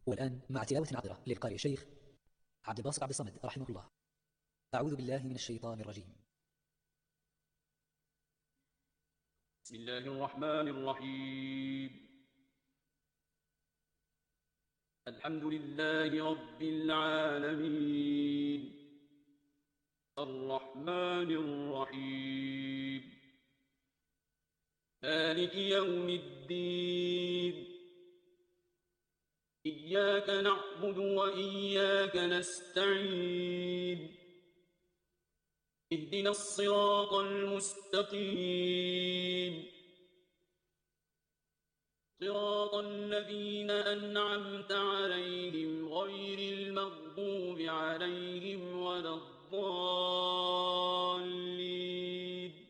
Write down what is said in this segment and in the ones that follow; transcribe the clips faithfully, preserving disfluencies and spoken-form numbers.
والآن مع تلاوة عطرة للقارئ الشيخ عبد الباسط عبد الصمد رحمه الله. أعوذ بالله من الشيطان الرجيم. بسم الله الرحمن الرحيم. الحمد لله رب العالمين الرحمن الرحيم مالك يوم الدين إياك نعبد وإياك نستعين اهدنا الصراط المستقيم صراط الذين أنعمت عليهم غير المغضوب عليهم ولا الضالين.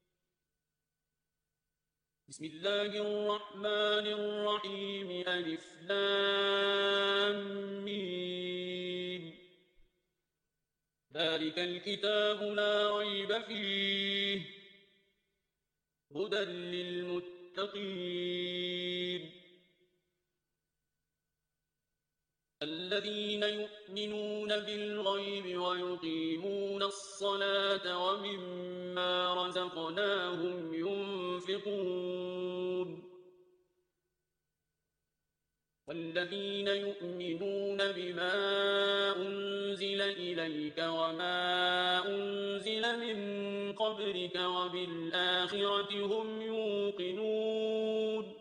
بسم الله الرحمن الرحيم ألف لام ميم ذلك الكتاب لا ريب فيه هدى للمتقين الذين يؤمنون بالغيب ويقيمون الصلاة ومما رزقناهم ينفقون والذين يؤمنون بما أنزل إليك وما أنزل من قبلك وبالآخرة هم يوقنون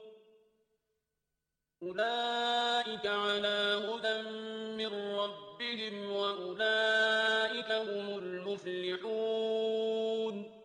أولئك على هدى من ربهم وأولئك هم المفلحون.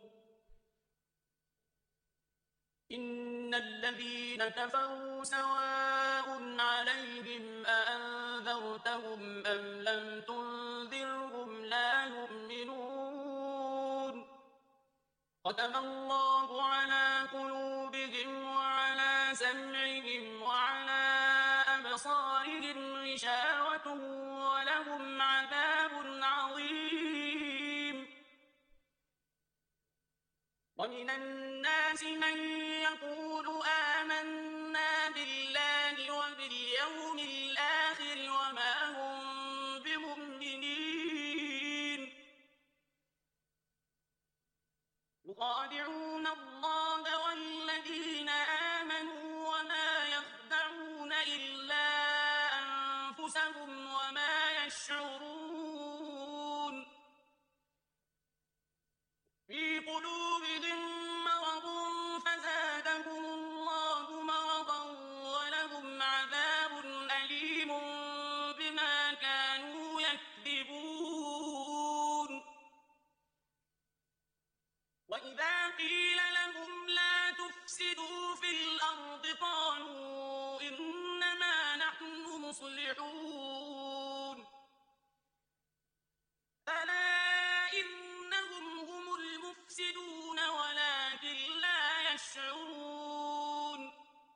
إن الذين كفروا سواء عليهم أأنذرتهم أم لم تنذرهم لا يؤمنون ختم الله على قلوبهم وعلى سمعهم وعلى أبصارهم غشاوة ولهم عذاب عظيم. ومن الناس من يقول آمنا بالله وباليوم الآخر وما هم بمؤمنين يخادعون الله والذين آمنوا وما يخدعون إلا أنفسهم وما يشعرون. في قلوبهم مرض فزادهم الله مرضا ولهم عذاب أليم بما كانوا يكذبون. وإذا قيل لهم لا تفسدوا في الأرض قالوا إنما نحن مصلحون ألا إنهم هم المفسدون ولكن لا يشعرون.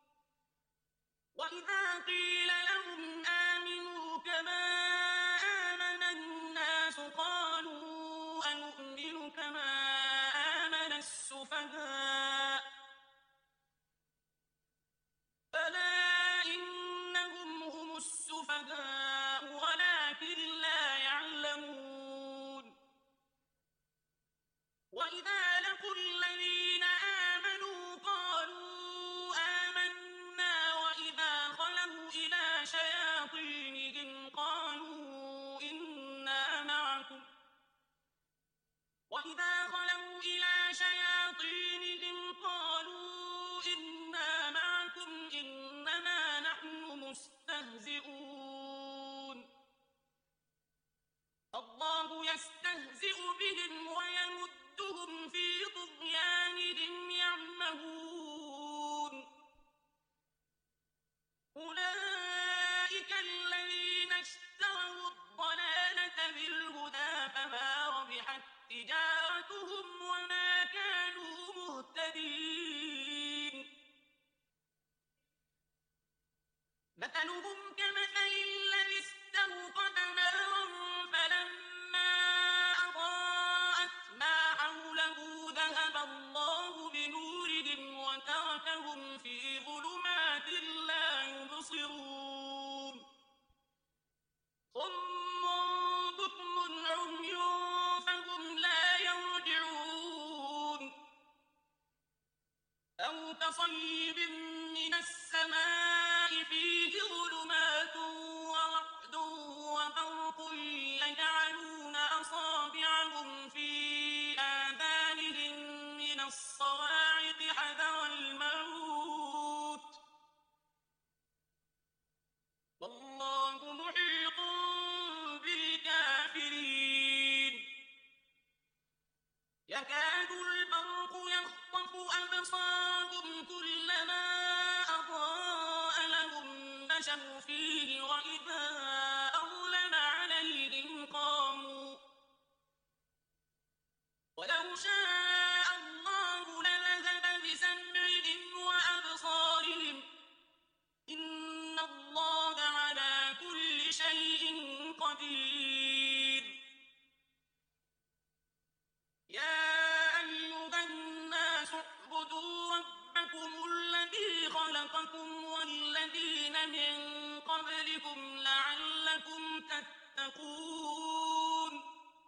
وإذا قيل لهم آمنوا كما آمن الناس قالوا أنؤمن كما آمن السفهاء ألا إنهم هم السفهاء ولكن لا يعلمون. وإذا لقوا الذين آمنوا قالوا آمنا وإذا خلوا إلى شياطينهم قالوا إنا معكم وإذا خلوا إلى شياطينهم قالوا إنا معكم إنما نحن مستهزئون. الله يستهزئ بهم ويمدهم في طغيانهم يعمهون. أولئك الذين اشتروا الضلالة بالهدى فما ربحت تجارتهم وما كانوا مهتدين. مثلهم كمثل كصيب من السماء فيه ظلمات ورعد وبرق يجعلون أصابعهم في آذانهم من الصواعق حذر الموت والله محيط بالكافرين يكاد البرق يخطف أبصارهم كلما أضاء لهم مشوا فيه وإذا أظلم عليهم قاموا ولو شاء الله لذهب بسمعهم وأبصارهم إن الله على كل شيء قدير يا أيها الناس اعبدوا ربكم الذي خلقكم والذين من قبلكم لعلكم تتقون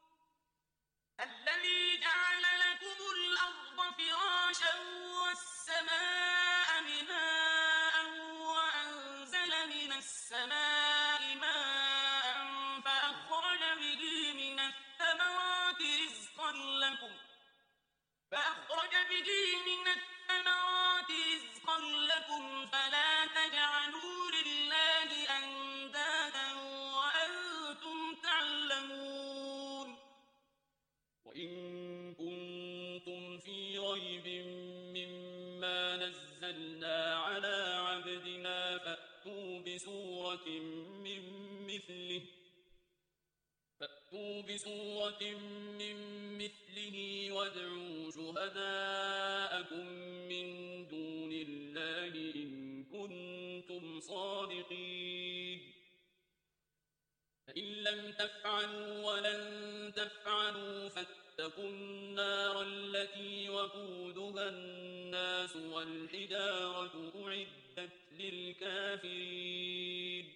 الذي جعل لكم الأرض فراشا والسماء بناء وأنزل من السماء ماء فأخرج به من الثمرات رزقا لكم فأخرج به من الثمرات رزقا لكم فلا تجعلوا لله أندادا وأنتم تعلمون وإن كنتم في ريب مما نزلنا على عبدنا فأتوا بسورة من مثله فأتوا بسورة من مثله وادعوا شهداءكم من دون الله إن كنتم صادقين فإن لم تفعلوا ولن تفعلوا فاتقوا النار التي وقودها الناس والحجارة أعدت للكافرين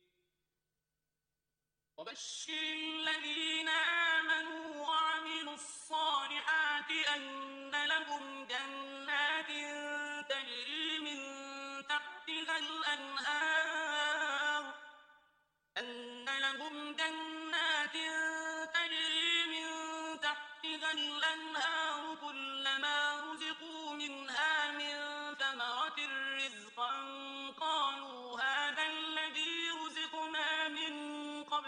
وبشر الذين آمنوا وعملوا الصالحات أن لهم جنات تجري من تحتها الأنهار أن لهم جنات تجري من تحتها الأنهار كلما رزقوا منها من ثمرة رزقا قالوا هذا الذي رزقنا من قبل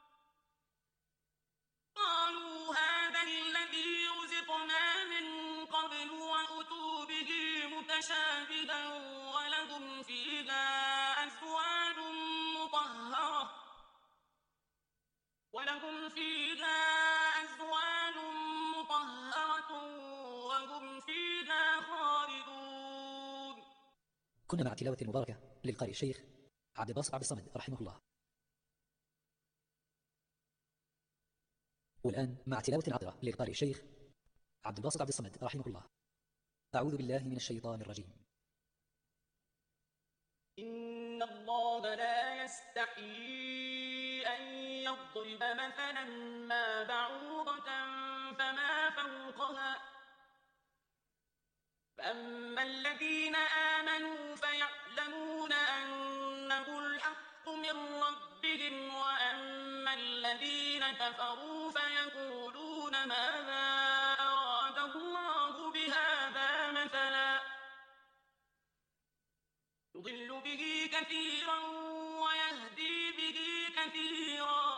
قالوا هذا الذي رزقنا من قبل وأتوا به متشابها ولهم فيها أزواج مطهرة ولهم فيها أزواج مطهرة وهم فيها خالدون. كنا مع تلاوة المباركة للقارئ الشيخ عبد الباسط عبد الصمد رحمه الله. والآن مع تلاوة عطرة للقارئ الشيخ عبد الباسط عبد الصمد رحمه الله. أعوذ بالله من الشيطان الرجيم. إن الله لا يستحيي أن يضرب مثلا ما بعوضة فما فوقها فأما الذين آمنوا فيعلمون أنه الحق من ربهم وأما الذين كفروا فيقولون ماذا أراد الله بهذا مثلا يضل به كثيرا ويهدي به كثيرا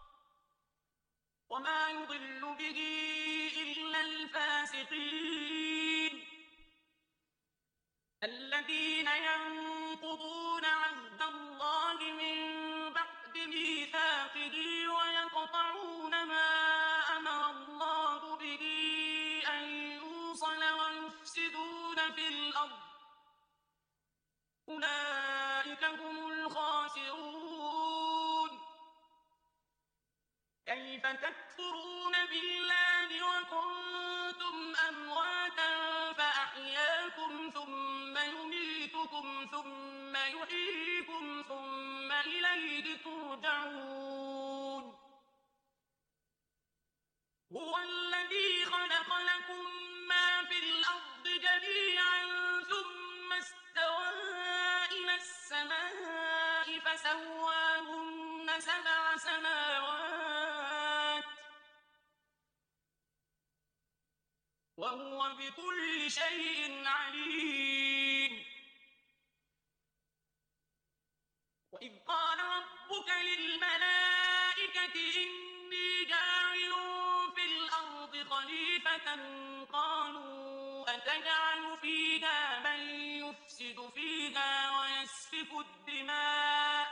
وما يضل به إلا الفاسقين الذين ينقضون عهد الله من بعد ميثاقه ويقطعون ما أمر الله به أن يوصل ويفسدون في الأرض أولئك هم الخاسرون. كيف تكفرون بالله وكنتم أمواتا فأحياكم ثم يميتكم ثم يحييكم ثم إليه ترجعون. هو الذي خلق لكم ما في الأرض جميعا ثم فسواهن سبع سماوات وهو بكل شيء عليم. وإذ قال ربك للملائكة إني جاعل في الأرض خليفة قالوا أتجعل فيها من يفسد فيها ويسفك الدماء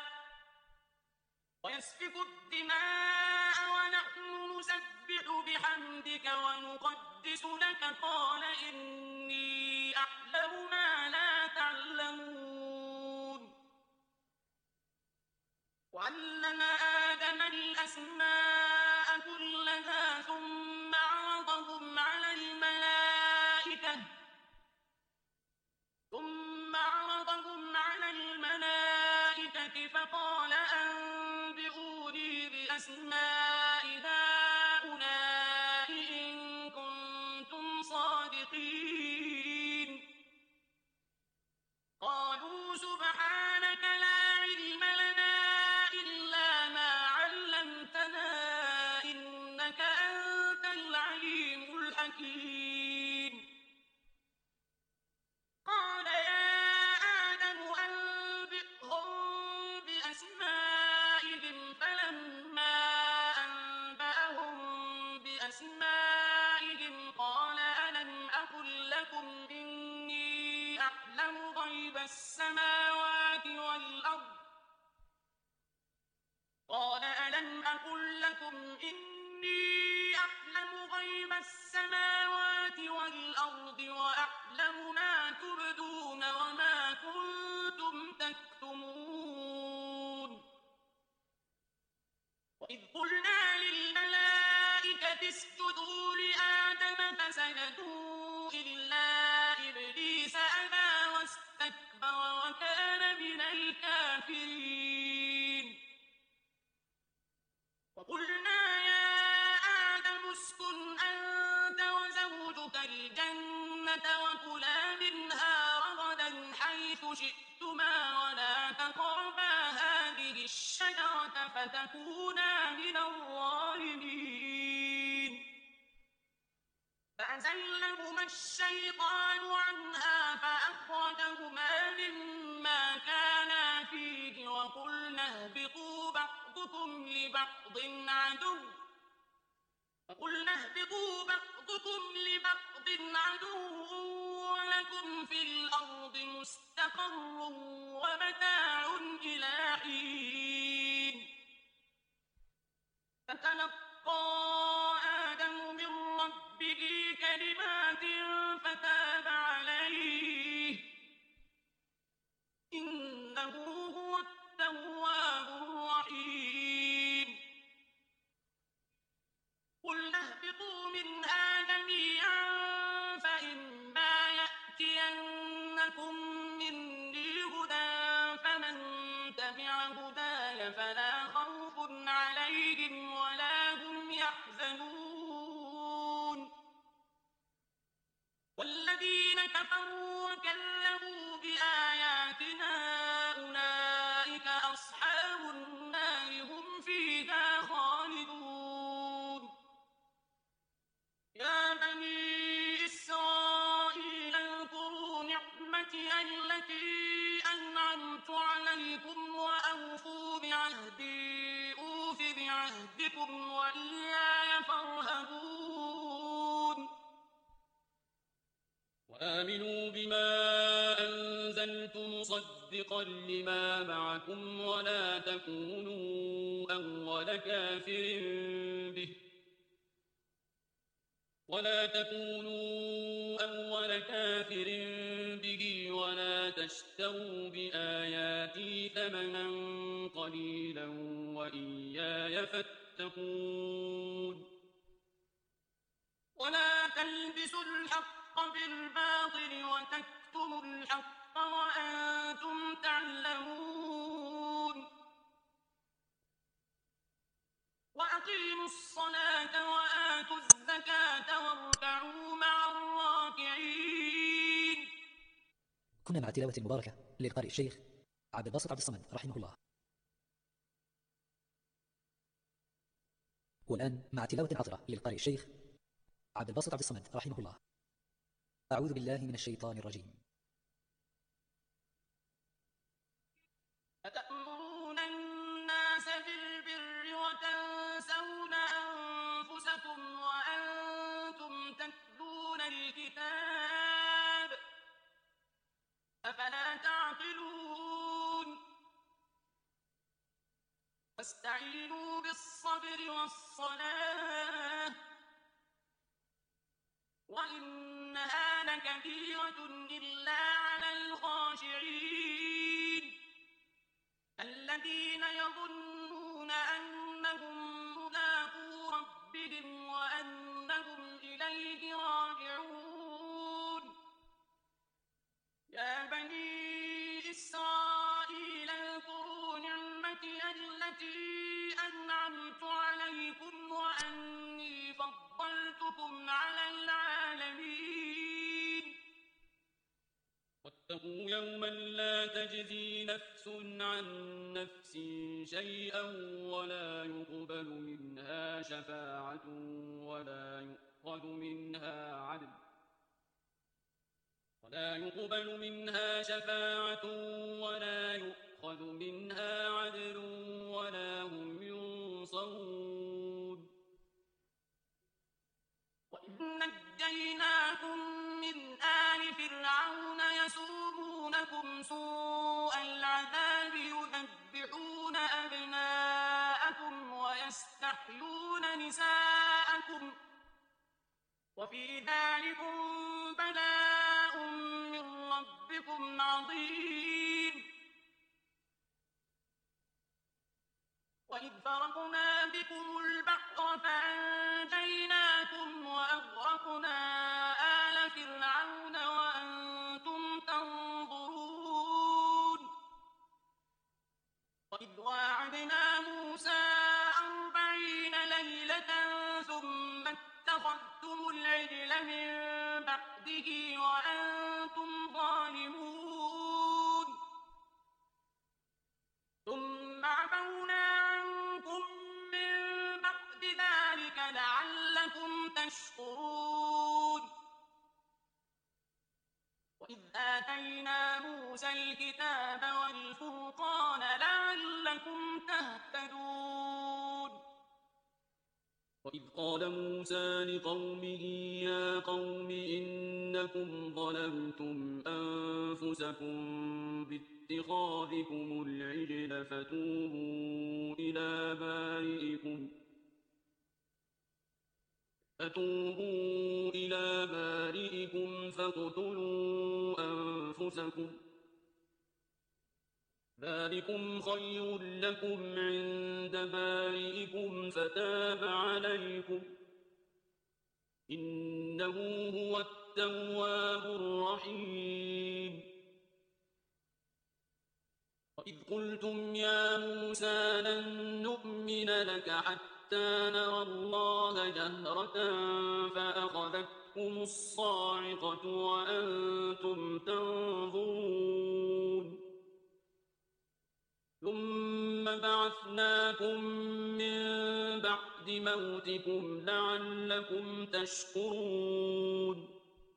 ويسفك الدماء ونحن نسبح بحمدك ونقدس لك قال إني أعلم ما لا تعلمون. وعلم آدم الأسماء كلها ثم عرضهم على الملائكة ثم عرضهم على الملائكة فقال أنبئوني بأسماء هؤلاء إن كنتم صادقين. قالوا سبحانك لا علم لنا إلا ما علمتنا إنك أنت العليم الحكيم. قال يا آدم أنبئهم بأسمائهم فلما أنبأهم بأسمائهم قال ألم أقل لكم إني أعلم غيب السماوات والأرض قال ألم أقل لكم إني أعلم غيب السماوات والأرض وأعلم ما تبدون وما كنتم تكتمون. وإذ قلنا للملائكة اسجدوا لآدم فسجدوا إلا إبليس أبى واستكبر وكان من الكافرين. وقلنا يا آدم اسكن أنت وزوجك الجنة وكلا منها رغدا حيث شئتما ولا تقربا هذه الشجرة فتكونا من الظالمين. فأزلهما الشيطان عنها فأخرجهما مما كانا فيه وقلنا اهبطوا بعضكم لبعض عدو وقلنا اهبطوا بعضكم لبعض عدو ولكم في الأرض مستقر ومتاع إلى حين. فتلقى آدم من ربه كلمات فتاب عليه إنه هو التواب الرحيم. قلنا اهبطوا منها جميعا فإما يأتينكم مني هدى فمن تبع هداي فلا خوف عليهم ولا هم يحزنون. والذين كفروا وكذبوا بآياتنا أولئك أصحاب النار هم فيها خالدون. يا بني إسرائيل اذكروا نعمتي التي أنعمت عليكم وأوفوا بعهدي أوف بعهدكم وإياي فارهبون. وآمنوا بما أنزلت مصدقا لما معكم ولا تكونوا أول كافر به ولا تكونوا أول كافر به ولا تشتروا بآياتي ثمنا قليلا وإياي فاتقون. ولا تلبسوا الحق بالباطل وتكتموا الحق وأنتم تعلمون. وأقيموا الصلاة وآتوا الزكاة واركعوا مع الراكعين. كنا مع التلاوة المباركة للقارئ الشيخ عبد الباسط عبد الصمد رحمه الله. والآن مع تلاوة عطرة للقارئ الشيخ عبد الباسط عبد الصمد رحمه الله. أعوذ بالله من الشيطان الرجيم. أتأمرون الناس بالبر وتنسون أنفسكم وأنتم تتلون الكتاب أفلا تعقلون واستعينوا بالصبر والصلاة وإنها لكبيرة إلا على الخاشعين الذين يظنون أنهم ملاقو ربهم وأنهم إليه راجعون. يا بني إسرائيل اذكروا نعمتي التي أنعمت عليكم وأني فضلتكم على العالمين. واتقوا يوما لا تجزي نفس عن نفس شيئا ولا يقبل منها شفاعة ولا يؤخذ منها عدل ولا يقبل منها شفاعة ولا يؤخذ منها عدل ولا هم ينصرون. وإذ نجيناكم من آل فرعون يسومونكم سوء العذاب يذبحون أبناءكم ويستحيون نساءكم وفي ذلكم بلاء من ربكم عظيم. وإذ فرقنا بكم البحر فأنجيناكم وأغرقنا آل فرعون وأنتم تنظرون. وإذ واعدنا موسى أربعين ليلة ثم اتخذتم العجل من بعده وأنتم ظالمون ثم عفونا عنكم من بعد ذلك لعلكم تشكرون. وإذ آتينا موسى الكتاب والفرقان لعلكم تهتدون. وإذ قال موسى لقومه يا قوم إنكم ظلمتم أنفسكم باتخاذكم العجل فتوبوا إلى بارئكم فتوبوا إلى بارئكم فاقتلوا أنفسكم ذلكم خير لكم عند بارئكم فتاب عليكم إنه هو التواب الرحيم. وإذ قلتم يا موسى لن نؤمن لك حتى نرى الله جهرة فأخذتكم الصاعقة وأنتم تنظرون ثم بعثناكم من بعد موتكم لعلكم تشكرون.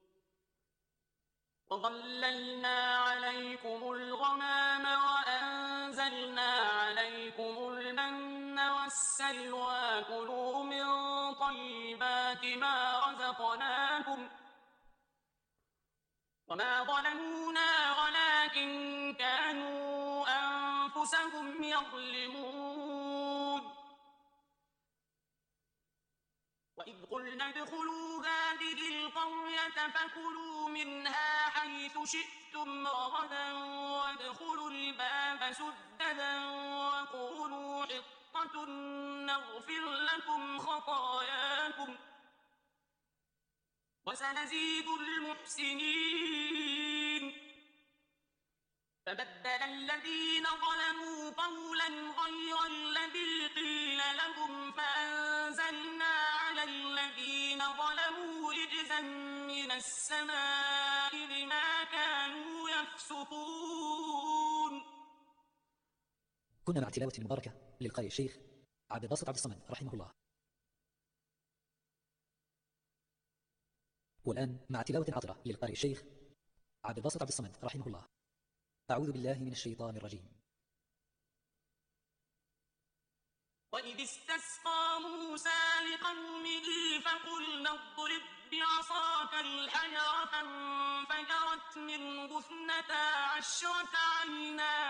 وظللنا عليكم الغمام وأنزلنا عليكم المن والسلوى كلوا من طيبات ما رزقناكم وما ظلمونا ولكن كانوا أنفسهم يظلمون. وإذ قلنا ادخلوا هذه القرية فكلوا منها حيث شئتم رغدا وادخلوا الباب سددا وقولوا حطة نغفر لكم خطاياكم وسنزيد المحسنين. فبدل الذين ظلموا قولا غير الذي قيل لهم فأنزلنا على الذين ظلموا رجزا من السماء بما كانوا يفسقون. كنا مع تلاوة مباركة للقارئ الشيخ عبد الباسط عبد الصمد رحمه الله. والآن مع تلاوة عطرة للقارئ الشيخ عبد الباسط عبد الصمد رحمه الله. أعوذ بالله من الشيطان الرجيم. وإذ استسقى موسى لقومه فقلنا اضرب بعصاك الحجر فانفجرت منه اثنتا عشرة عينا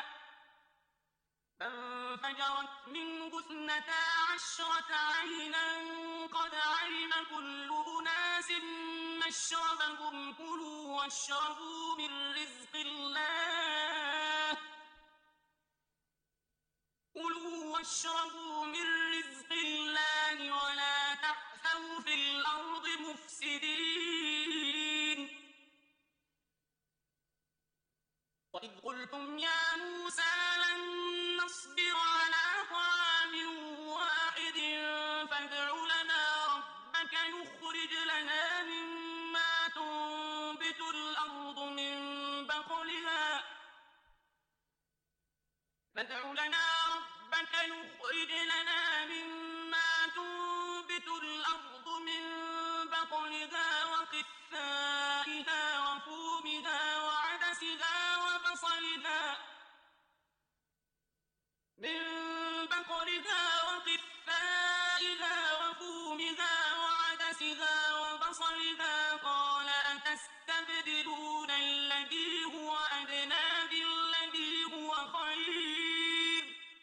فانفجرت منه اثنتا عشرة عينا قد علم كل أناس مشربهم كلوا واشربوا من رزق الله كلوا واشربوا من رزق الله ولا تعثوا في الأرض مفسدين وإذ قلتم يا موسى لن نصبر على طعام واحد فادع لنا ربك يخرج لنا مما تنبت الأرض من بقلها فادع لنا ربك يخرج لنا مما تنبت الأرض من بقلها وقثائها وفومها وعدسها وبصلها من بقلها وقثائها وفومها وعدسها وبصلها قال أتستبدلون الذي هو أدنى بالذي هو خير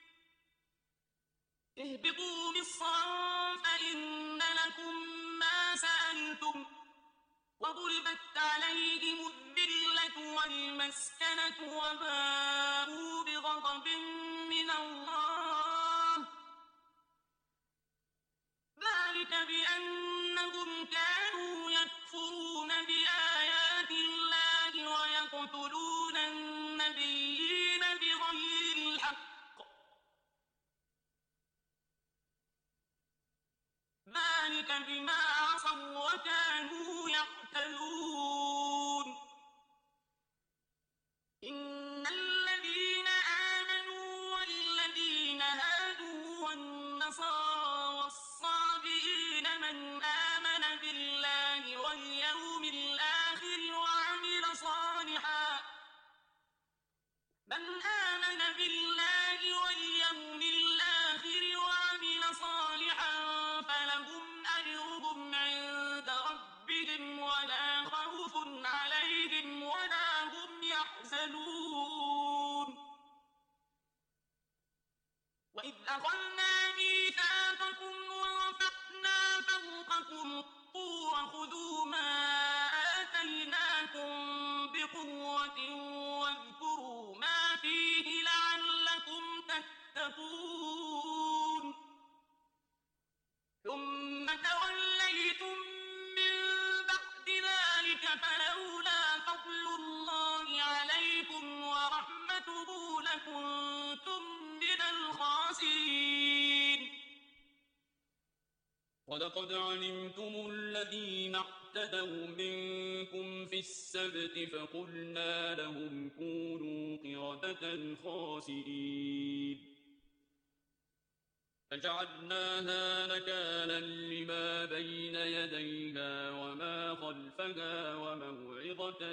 اهبطوا مصرا فإن لكم ما سألتم وضربت عليهم الذلة والمسكنة وباءوا بغضب من الله ذلك بأنهم كانوا يكفرون بآيات الله ويقتلون النبيين بغير الحق ذلك بما عصوا وكانوا يعتدون إن الذين آمنوا والذين هادوا والنصارى والصابئين من آمن بالله واليوم الآخر وعمل صالحا من آمن بالله واليوم الآخر وعمل صالحا فلهم أجرهم عند ربهم ولا خوف عليهم ولا هم يحزنون وإذ أخذنا ميثاقكم ورفعنا فوقكم الطور خذوا ما آتيناكم بقوة واذكروا ما فيه لعلكم تتقون ثم توليتم من بعد ذلك فلولا فضل الله عليكم ورحمته لكنتم من الخاسرين ولقد علمتم الذين اعتدوا منكم في السبت فقلنا لهم كونوا قردة خاسئين فجعلناها نكالا لما بين يديها وما خلفها وموعظة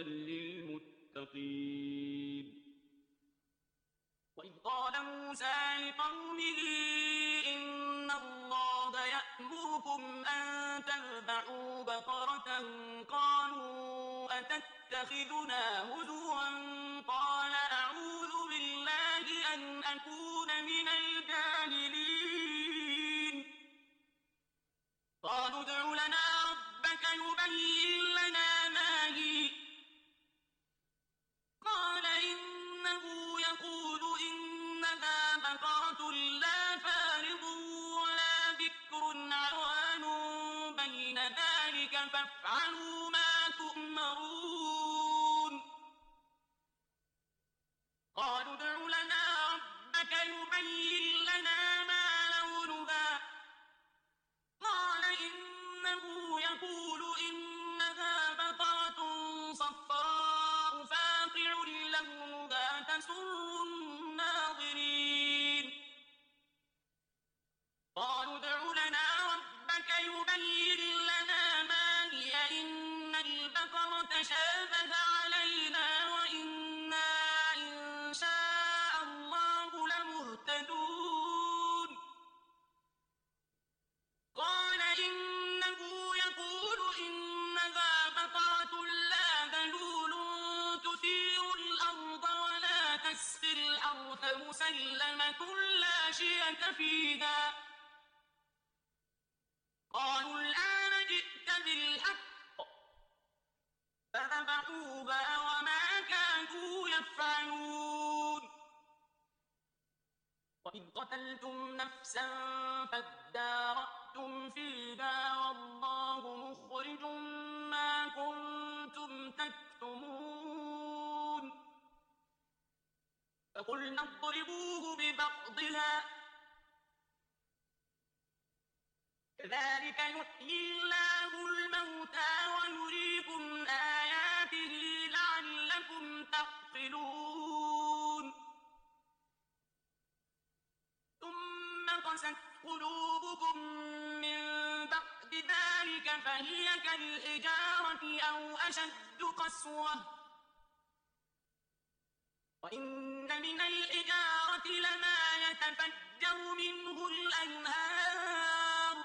للمتقين وإذ قال موسى لقومه إن الله يأمركم أن تذبحوا بقرة قالوا أتتخذنا هزوا قال أعوذ بالله أن أكون من الجاهلين قالوا ادع لنا ربك يبين لنا ما هي قال إنه يقول إنها بقرة لا فارض ولا بكر عوان بين ذلك فافعلوا ما تؤمرون فيها قالوا الآن جئت بالحق فذبحوها وما كادوا يفعلون وإذ قتلتم نفسا فادارأتم فيها والله مخرج ما كنتم تكتمون فقلنا اضربوه ببعضها كذلك يحيي الله الموتى ويريكم آياته لعلكم تعقلون ثم قست قلوبكم من بعد ذلك فهي كالحجارة أو أشد قسوة وإن من الحجارة لما يتفجر منه الأنهار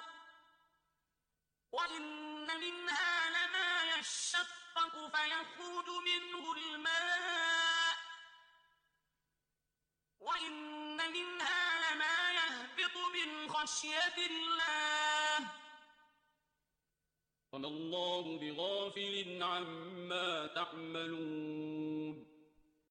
وإن منها لما يشقق فيخرج منه الماء وإن منها لما يهبط من خشية الله وما الله بغافل عما تعملون